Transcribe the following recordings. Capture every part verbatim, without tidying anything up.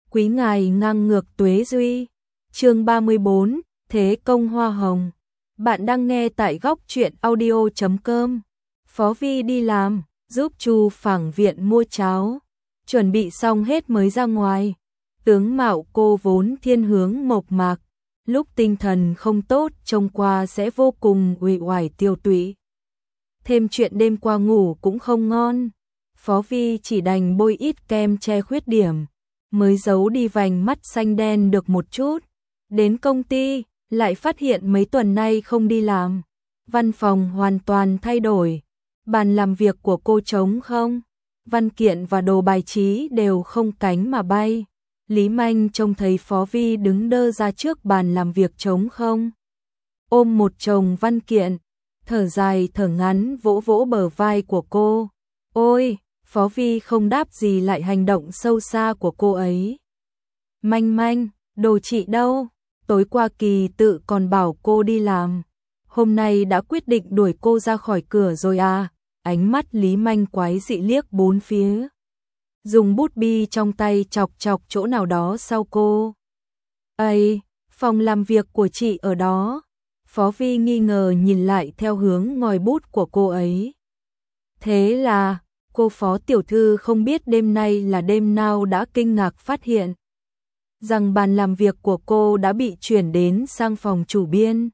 Quý ngài ngang ngược tuế duy. Chương ba mươi bốn, Thế công hoa hồng. Bạn đang nghe tại góc truyện audio chấm com. Phó Vi đi làm, giúp Chu Phẳng Viện mua cháo, chuẩn bị xong hết mới ra ngoài. Tướng mạo cô vốn thiên hướng mộc mạc, lúc tinh thần không tốt trông qua sẽ vô cùng uể oải tiêu tụy. Thêm chuyện đêm qua ngủ cũng không ngon, Phó Vi chỉ đành bôi ít kem che khuyết điểm, mới giấu đi vành mắt xanh đen được một chút. Đến công ty, lại phát hiện mấy tuần nay không đi làm. Văn phòng hoàn toàn thay đổi, bàn làm việc của cô trống không, văn kiện và đồ bài trí đều không cánh mà bay. Lý Manh trông thấy Phó Vi đứng đơ ra trước bàn làm việc trống không, ôm một chồng văn kiện, thở dài thở ngắn vỗ vỗ bờ vai của cô. Ôi, Phó Vi không đáp gì lại hành động sâu xa của cô ấy. Manh Manh, đồ chị đâu? Tối qua Kỳ Tự còn bảo cô đi làm, hôm nay đã quyết định đuổi cô ra khỏi cửa rồi à? Ánh mắt Lý Manh quái dị liếc bốn phía, dùng bút bi trong tay chọc chọc chỗ nào đó sau cô. Ây, phòng làm việc của chị ở đó. Phó Vi nghi ngờ nhìn lại theo hướng ngòi bút của cô ấy. Thế là, cô Phó tiểu thư không biết đêm nay là đêm nào đã kinh ngạc phát hiện rằng bàn làm việc của cô đã bị chuyển đến sang phòng chủ biên.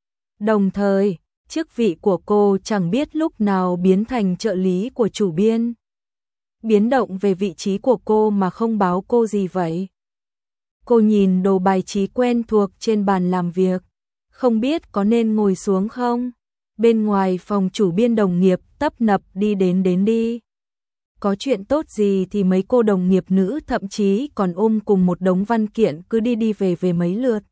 Đồng thời, chức vị của cô chẳng biết lúc nào biến thành trợ lý của chủ biên. Biến động về vị trí của cô mà không báo cô gì vậy? Cô nhìn đồ bài trí quen thuộc trên bàn làm việc, không biết có nên ngồi xuống không? Bên ngoài phòng chủ biên đồng nghiệp tấp nập đi đến đến đi. Có chuyện tốt gì thì mấy cô đồng nghiệp nữ thậm chí còn ôm cùng một đống văn kiện cứ đi đi về về mấy lượt.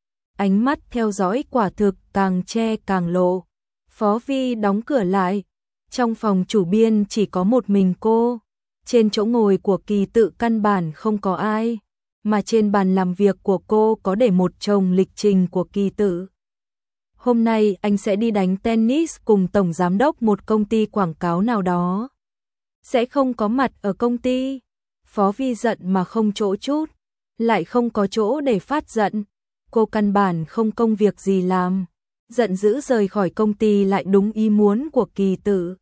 Ánh mắt theo dõi quả thực càng che càng lộ. Phó Vi đóng cửa lại. Trong phòng chủ biên chỉ có một mình cô. Trên chỗ ngồi của Kỳ Tự căn bản không có ai, mà trên bàn làm việc của cô có để một chồng lịch trình của Kỳ Tự. Hôm nay anh sẽ đi đánh tennis cùng tổng giám đốc một công ty quảng cáo nào đó, sẽ không có mặt ở công ty. Phó Vi giận mà không chỗ chút, lại không có chỗ để phát giận. Cô căn bản không công việc gì làm, giận dữ rời khỏi công ty lại đúng ý muốn của Kỳ Tự.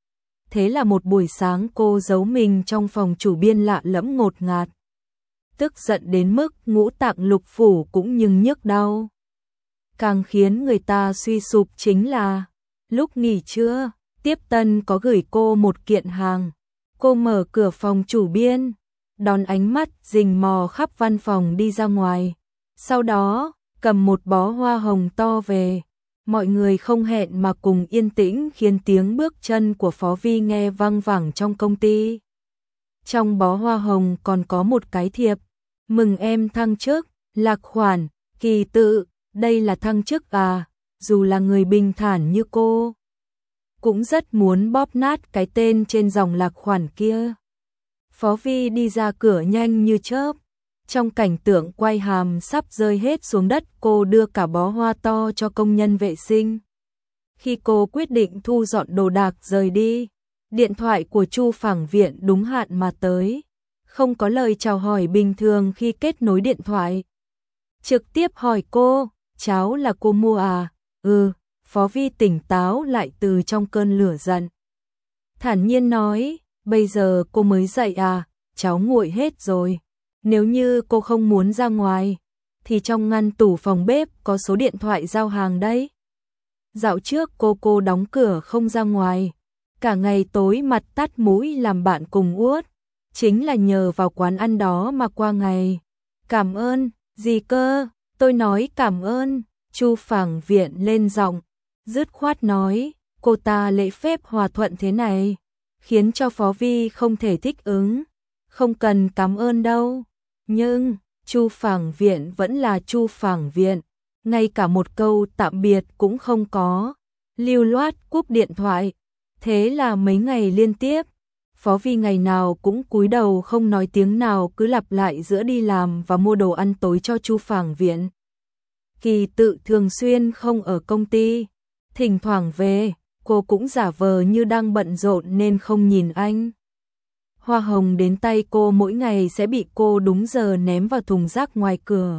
Thế là một buổi sáng cô giấu mình trong phòng chủ biên lạ lẫm ngột ngạt, tức giận đến mức ngũ tạng lục phủ cũng nhưng nhức đau. Càng khiến người ta suy sụp chính là, lúc nghỉ trưa, Tiếp Tân có gửi cô một kiện hàng. Cô mở cửa phòng chủ biên, đón ánh mắt rình mò khắp văn phòng đi ra ngoài. Sau đó, cầm một bó hoa hồng to về. Mọi người không hẹn mà cùng yên tĩnh khiến tiếng bước chân của Phó Vi nghe vang vẳng trong công ty. Trong bó hoa hồng còn có một cái thiệp. Mừng em thăng chức, Lạc Khoản, Kỳ Tự, đây là thăng chức à? Dù là người bình thản như cô, cũng rất muốn bóp nát cái tên trên dòng Lạc Khoản kia. Phó Vi đi ra cửa nhanh như chớp. Trong cảnh tượng quay hàm sắp rơi hết xuống đất, cô đưa cả bó hoa to cho công nhân vệ sinh. Khi cô quyết định thu dọn đồ đạc rời đi, điện thoại của Chu Phẳng Viện đúng hạn mà tới. Không có lời chào hỏi bình thường khi kết nối điện thoại. Trực tiếp hỏi cô, cháo là cô mua à? Ừ, Phó Vi tỉnh táo lại từ trong cơn lửa giận. Thản nhiên nói, bây giờ cô mới dậy à? Cháo nguội hết rồi. Nếu như cô không muốn ra ngoài, thì trong ngăn tủ phòng bếp có số điện thoại giao hàng đấy. Dạo trước cô cô đóng cửa không ra ngoài, cả ngày tối mặt tắt mũi làm bạn cùng uất, chính là nhờ vào quán ăn đó mà qua ngày. Cảm ơn, gì cơ? Tôi nói cảm ơn. Chu Phẳng Viện lên giọng, dứt khoát nói, cô ta lễ phép hòa thuận thế này, khiến cho Phó Vi không thể thích ứng. Không cần cảm ơn đâu. Nhưng, Chu Phẳng Viện vẫn là Chu Phẳng Viện, ngay cả một câu tạm biệt cũng không có, lưu loát cúp điện thoại. Thế là mấy ngày liên tiếp, Phó Vi ngày nào cũng cúi đầu không nói tiếng nào, cứ lặp lại giữa đi làm và mua đồ ăn tối cho Chu Phẳng Viện. Kỳ Tự thường xuyên không ở công ty, thỉnh thoảng về, cô cũng giả vờ như đang bận rộn nên không nhìn anh. Hoa hồng đến tay cô mỗi ngày sẽ bị cô đúng giờ ném vào thùng rác ngoài cửa.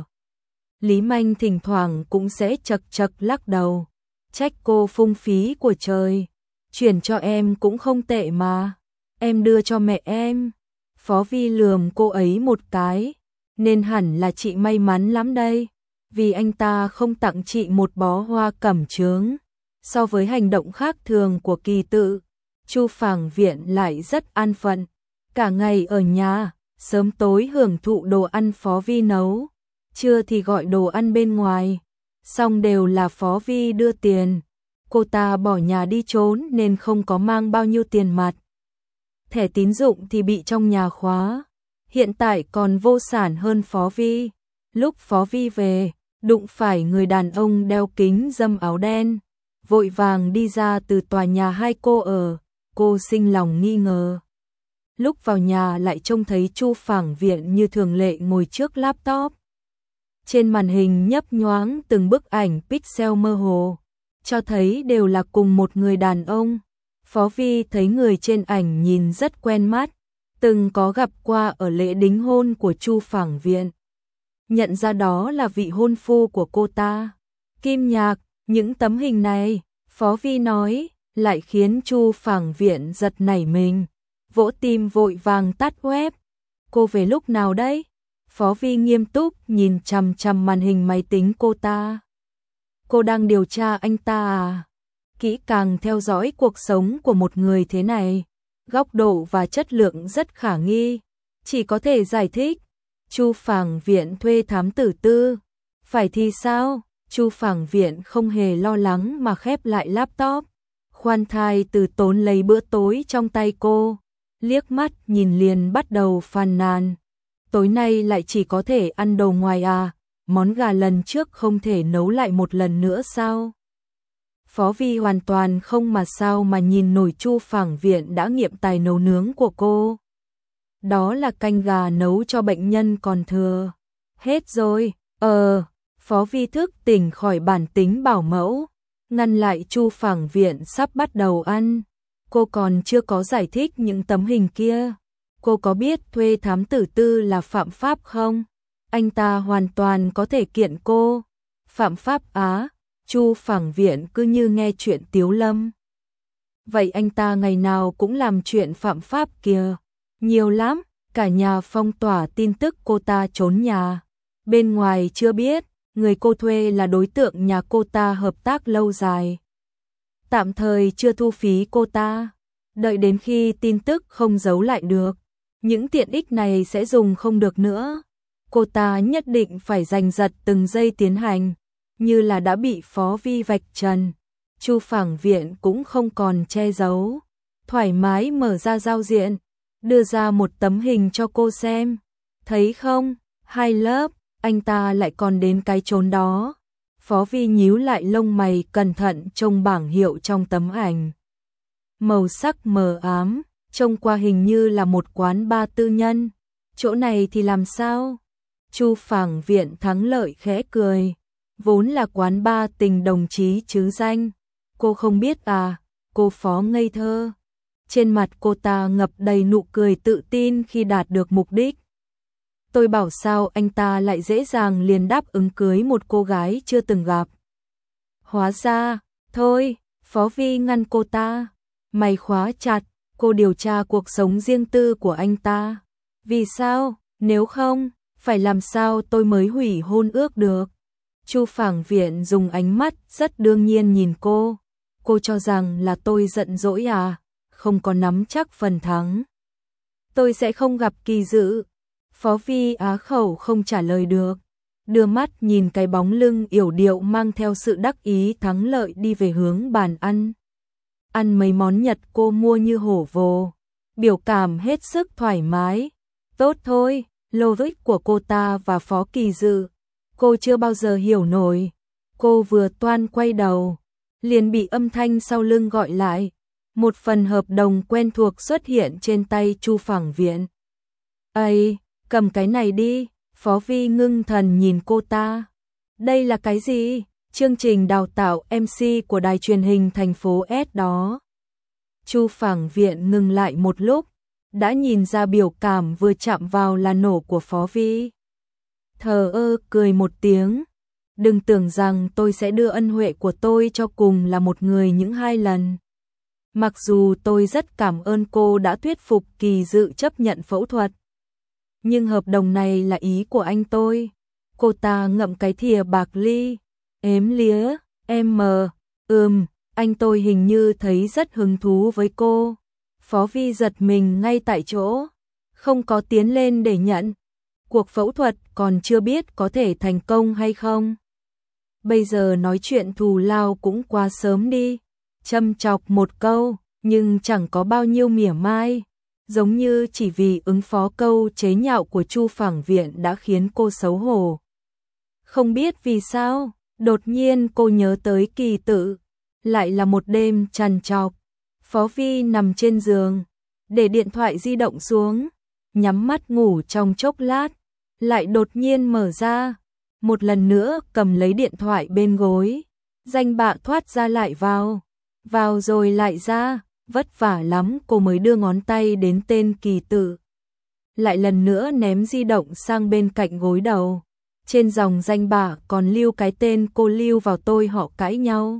Lý Manh thỉnh thoảng cũng sẽ chật chật lắc đầu, trách cô phung phí của trời. Chuyển cho em cũng không tệ mà, em đưa cho mẹ em. Phó Vi lườm cô ấy một cái, nên hẳn là chị may mắn lắm đây, vì anh ta không tặng chị một bó hoa cẩm chướng. So với hành động khác thường của Kỳ Tự, Chu Phàng Viện lại rất an phận, cả ngày ở nhà, sớm tối hưởng thụ đồ ăn Phó Vi nấu, trưa thì gọi đồ ăn bên ngoài, xong đều là Phó Vi đưa tiền. Cô ta bỏ nhà đi trốn nên không có mang bao nhiêu tiền mặt. Thẻ tín dụng thì bị trong nhà khóa, hiện tại còn vô sản hơn Phó Vi. Lúc Phó Vi về, đụng phải người đàn ông đeo kính râm áo đen, vội vàng đi ra từ tòa nhà hai cô ở, cô sinh lòng nghi ngờ. Lúc vào nhà lại trông thấy Chu Phàng Viện như thường lệ ngồi trước laptop. Trên màn hình nhấp nhoáng từng bức ảnh pixel mơ hồ, cho thấy đều là cùng một người đàn ông. Phó Vi thấy người trên ảnh nhìn rất quen mắt, từng có gặp qua ở lễ đính hôn của Chu Phàng Viện. Nhận ra đó là vị hôn phu của cô ta, Kim Nhạc. Những tấm hình này, Phó Vi nói, lại khiến Chu Phàng Viện giật nảy mình, vỗ tim vội vàng tắt web. Cô về lúc nào đấy? Phó Vi nghiêm túc nhìn chằm chằm màn hình máy tính cô ta. Cô đang điều tra anh ta à? Kỹ càng theo dõi cuộc sống của một người thế này, góc độ và chất lượng rất khả nghi, chỉ có thể giải thích. Chu Phàng Viện thuê thám tử tư. Phải thì sao? Chu Phàng Viện không hề lo lắng mà khép lại laptop, khoan thai từ tốn lấy bữa tối trong tay cô, liếc mắt nhìn liền bắt đầu phàn nàn. Tối nay lại chỉ có thể ăn đồ ngoài à, món gà lần trước không thể nấu lại một lần nữa sao? Phó Vi hoàn toàn không mà sao mà nhìn nổi Chu Phàng Viện đã nghiệm tài nấu nướng của cô. Đó là canh gà nấu cho bệnh nhân còn thừa. Hết rồi, ờ... Phó Vi thức tỉnh khỏi bản tính bảo mẫu, ngăn lại Chu Phàng Viện sắp bắt đầu ăn. Cô còn chưa có giải thích những tấm hình kia. Cô có biết thuê thám tử tư là phạm pháp không? Anh ta hoàn toàn có thể kiện cô. Phạm pháp á? Chu Phàng Viện cứ như nghe chuyện Tiếu Lâm. Vậy anh ta ngày nào cũng làm chuyện phạm pháp kìa. Nhiều lắm, cả nhà phong tỏa tin tức cô ta trốn nhà. Bên ngoài chưa biết, người cô thuê là đối tượng nhà cô ta hợp tác lâu dài. Tạm thời chưa thu phí cô ta. Đợi đến khi tin tức không giấu lại được, những tiện ích này sẽ dùng không được nữa. Cô ta nhất định phải giành giật từng giây tiến hành, như là đã bị Phó Vi vạch trần. Chu Phàng Viện cũng không còn che giấu, thoải mái mở ra giao diện, đưa ra một tấm hình cho cô xem. Thấy không, hai lớp, anh ta lại còn đến cái chốn đó. Phó Vi nhíu lại lông mày cẩn thận trông bảng hiệu trong tấm ảnh. Màu sắc mờ ám, trông qua hình như là một quán bar tư nhân. Chỗ này thì làm sao? Chu Phàng Viện thắng lợi khẽ cười. Vốn là quán bar tình đồng chí chứ danh. Cô không biết à, cô Phó ngây thơ. Trên mặt cô ta ngập đầy nụ cười tự tin khi đạt được mục đích. Tôi bảo sao anh ta lại dễ dàng liền đáp ứng cưới một cô gái chưa từng gặp. Hóa ra, thôi, Phó Vi ngăn cô ta. Mày khóa chặt, cô điều tra cuộc sống riêng tư của anh ta. Vì sao, nếu không, phải làm sao tôi mới hủy hôn ước được. Chu Phàng Viện dùng ánh mắt rất đương nhiên nhìn cô. Cô cho rằng là tôi giận dỗi à, không có nắm chắc phần thắng. Tôi sẽ không gặp Kỳ Dự. Phó Vi á khẩu không trả lời được, đưa mắt nhìn cái bóng lưng yểu điệu mang theo sự đắc ý thắng lợi đi về hướng bàn ăn. Ăn mấy món Nhật cô mua như hổ vồ, biểu cảm hết sức thoải mái. Tốt thôi, logic của cô ta và Phó Kỳ Dự, cô chưa bao giờ hiểu nổi. Cô vừa toan quay đầu, liền bị âm thanh sau lưng gọi lại. Một phần hợp đồng quen thuộc xuất hiện trên tay Chu Phàng Viện. Ây, cầm cái này đi. Phó Vi ngưng thần nhìn cô ta. Đây là cái gì? Chương trình đào tạo em xê của đài truyền hình thành phố S đó. Chu Phàng Viện ngừng lại một lúc, đã nhìn ra biểu cảm vừa chạm vào là nổ của Phó Vi. Thờ ơ cười một tiếng, đừng tưởng rằng tôi sẽ đưa ân huệ của tôi cho cùng là một người những hai lần. Mặc dù tôi rất cảm ơn cô đã thuyết phục Kỳ Dự chấp nhận phẫu thuật, nhưng hợp đồng này là ý của anh tôi. Cô ta ngậm cái thìa bạc ly, ếm lía, em mờ, ừm, anh tôi hình như thấy rất hứng thú với cô. Phó Vi giật mình ngay tại chỗ, không có tiến lên để nhận. Cuộc phẫu thuật còn chưa biết có thể thành công hay không. Bây giờ nói chuyện thù lao cũng quá sớm đi. Châm chọc một câu, nhưng chẳng có bao nhiêu mỉa mai. Giống như chỉ vì ứng phó câu chế nhạo của Chu Phẳng Viện đã khiến cô xấu hổ. Không biết vì sao, đột nhiên cô nhớ tới Kỳ Tự. Lại là một đêm trằn trọc. Phó Vi nằm trên giường, để điện thoại di động xuống, nhắm mắt ngủ trong chốc lát, lại đột nhiên mở ra, một lần nữa cầm lấy điện thoại bên gối, danh bạ thoát ra lại vào, vào rồi lại ra, vất vả lắm cô mới đưa ngón tay đến tên Kỳ Tự. Lại lần nữa ném di động sang bên cạnh gối đầu, trên dòng danh bạ còn lưu cái tên cô lưu vào tôi họ cãi nhau.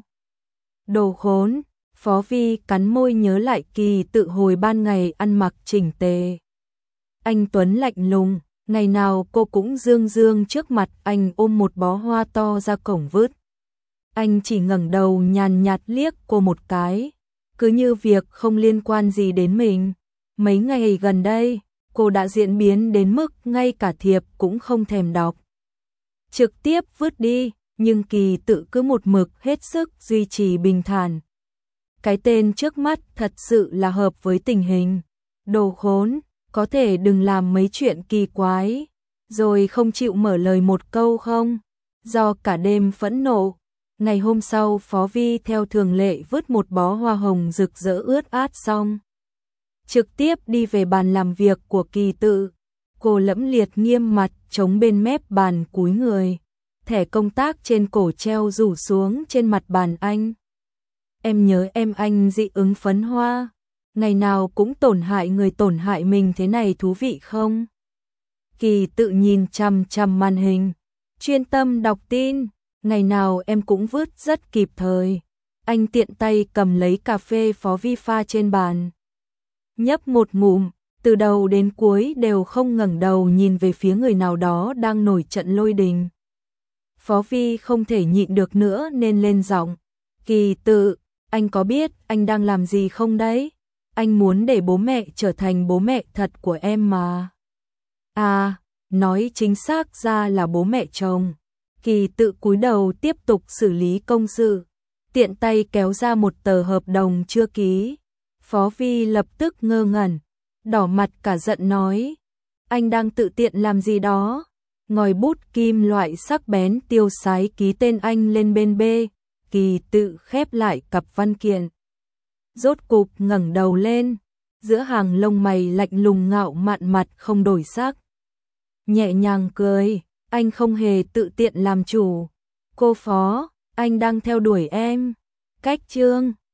Đồ khốn. Phó Vi cắn môi nhớ lại Kỳ Tự hồi ban ngày ăn mặc chỉnh tề. Anh Tuấn lạnh lùng, ngày nào cô cũng dương dương trước mặt anh ôm một bó hoa to ra cổng vứt. Anh chỉ ngẩng đầu nhàn nhạt liếc cô một cái, cứ như việc không liên quan gì đến mình. Mấy ngày gần đây, cô đã diễn biến đến mức ngay cả thiệp cũng không thèm đọc. Trực tiếp vứt đi, nhưng Kỳ Tự cứ một mực hết sức duy trì bình thản. Cái tên trước mắt thật sự là hợp với tình hình. Đồ khốn, có thể đừng làm mấy chuyện kỳ quái, rồi không chịu mở lời một câu không? Do cả đêm phẫn nộ, ngày hôm sau Phó Vi theo thường lệ vứt một bó hoa hồng rực rỡ ướt át xong, trực tiếp đi về bàn làm việc của Kỳ Tự. Cô lẫm liệt nghiêm mặt chống bên mép bàn cúi người, thẻ công tác trên cổ treo rủ xuống trên mặt bàn anh. Em nhớ em anh dị ứng phấn hoa, ngày nào cũng tổn hại người tổn hại mình thế này thú vị không? Kỳ Tự nhìn chằm chằm màn hình, chuyên tâm đọc tin, ngày nào em cũng vứt rất kịp thời. Anh tiện tay cầm lấy cà phê Phó Vi pha trên bàn, nhấp một ngụm, từ đầu đến cuối đều không ngẩng đầu nhìn về phía người nào đó đang nổi trận lôi đình. Phó Vi không thể nhịn được nữa nên lên giọng, Kỳ Tự, anh có biết anh đang làm gì không đấy? Anh muốn để bố mẹ trở thành bố mẹ thật của em mà. À, nói chính xác ra là bố mẹ chồng. Kỳ Tự cúi đầu tiếp tục xử lý công sự, tiện tay kéo ra một tờ hợp đồng chưa ký. Phó Vi lập tức ngơ ngẩn, đỏ mặt cả giận nói, anh đang tự tiện làm gì đó? Ngòi bút kim loại sắc bén tiêu sái ký tên anh lên bên B. Kỳ Tự khép lại cặp văn kiện, rốt cục ngẩng đầu lên, giữa hàng lông mày lạnh lùng ngạo mạn mặt không đổi sắc. Nhẹ nhàng cười, anh không hề tự tiện làm chủ. Cô Phó, anh đang theo đuổi em. Cách chương